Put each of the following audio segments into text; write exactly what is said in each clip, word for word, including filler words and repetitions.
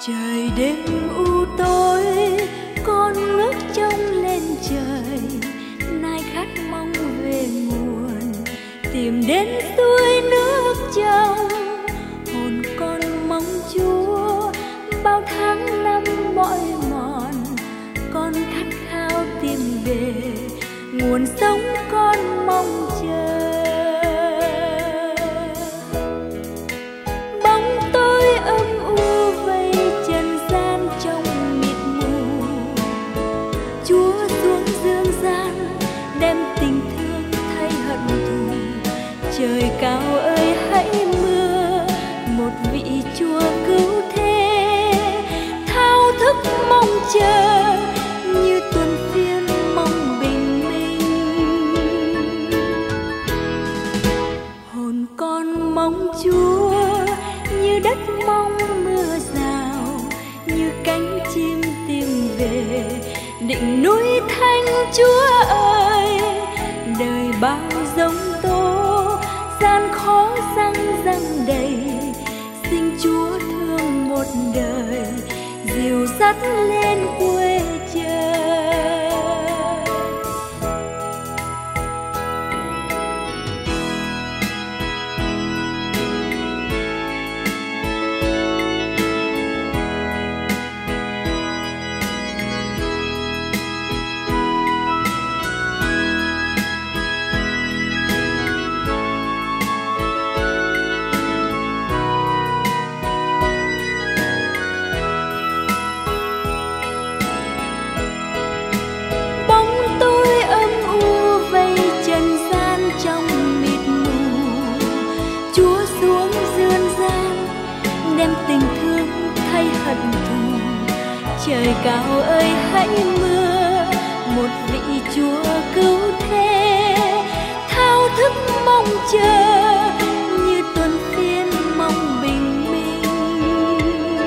Trời đêm u tối, con ngước trông lên trời, nai khát mong về nguồn, tìm đến suối nước trong. Hồn con mong Chúa bao tháng năm mỏi mòn, con khát khao tìm về nguồn sống con mong chờ. Bóng tối âm u vây trần gian trong mịt mù, Chúa xuống dương gian đem tình thương thay hận thù. Trời cao ơi hãy mưa một vị Chúa cứu thế, thao thức mong chờ như tuần phiên mong bình minh. Hồn con mong Chúa như đất mong mưa rào, như cánh chim tìm về định núi Thánh. Chúa ơi, đời bao giông tố, gian khó răng răng đầy, xin Chúa thương một đời dìu dắt lên quê trời. Trời cao ơi hãy mưa một vị Chúa cứu thế, thao thức mong chờ như tuần phiên mong bình minh.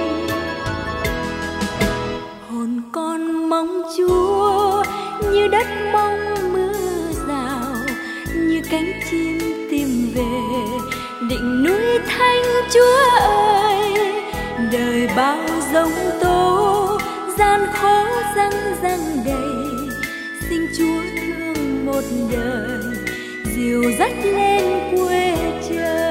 Hồn con mong Chúa như đất mong mưa rào, như cánh chim tìm về định núi Thánh. Chúa ơi, đời bao giông tố, gian khó răng răng đầy, xin Chúa thương một đời dìu dắt lên quê trời.